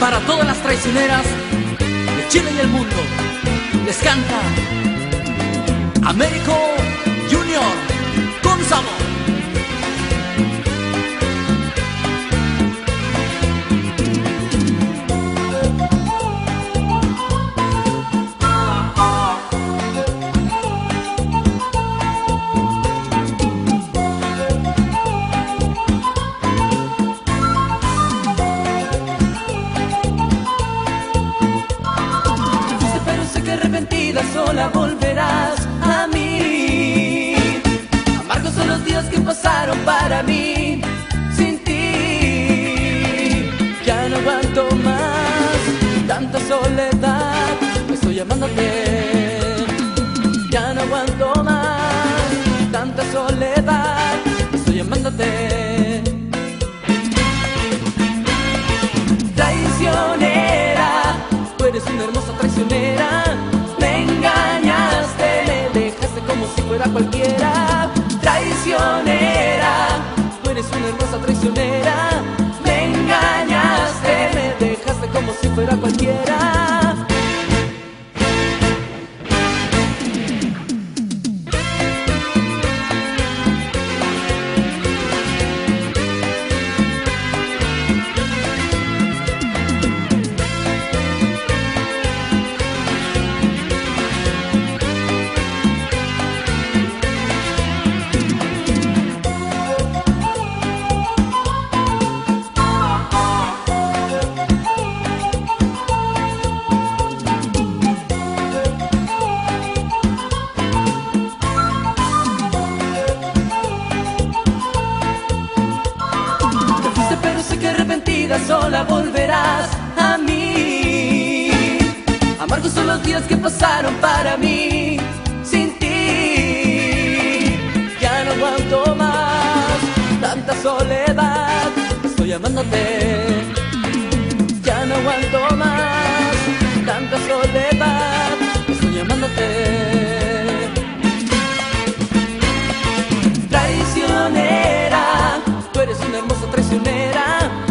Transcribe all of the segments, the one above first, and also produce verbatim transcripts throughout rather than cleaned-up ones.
Para todas las traicioneras de Chile y el mundo, les canta Américo Junior con sabor. Sola volverás a mí. Amargos son los días que pasaron para mí sin ti. Ya no aguanto más tanta soledad, estoy llamándote. Ya no aguanto más tanta soledad, estoy llamándote. Traicionera, tú eres una hermosa traicionera. Fuera cualquiera, traicionera, tú eres una hermosa traicionera. Me engañaste, me dejaste como si fuera cualquiera. Sola volverás a mí. Amargos son los días que pasaron para mí sin ti. Ya no aguanto más tanta soledad, estoy llamándote. Ya no aguanto más tanta soledad, estoy llamándote. Traicionera, tú eres una hermosa traicionera.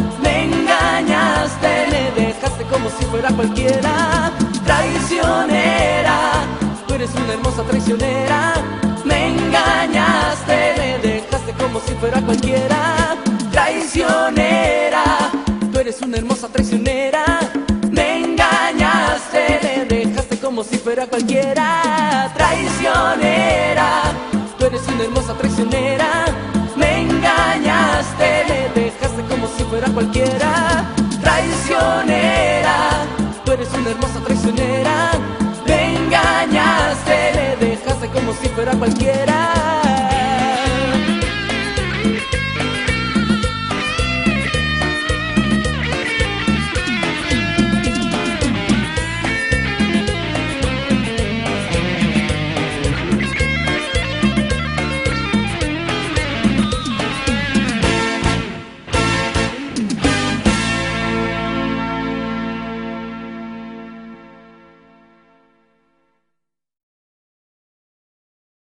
Me dejaste como si fuera cualquiera. Traicionera, tú eres una hermosa traicionera. Me engañaste, me dejaste como si fuera cualquiera. Traicionera, tú eres una hermosa traicionera. Me engañaste, me dejaste como si fuera cualquiera. Traicionera, tú eres una hermosa traicionera. Me engañaste, me dejaste como si fuera cualquiera. Traicionera, tú eres una hermosa traicionera. Me engañaste, me dejaste como si fuera cualquiera.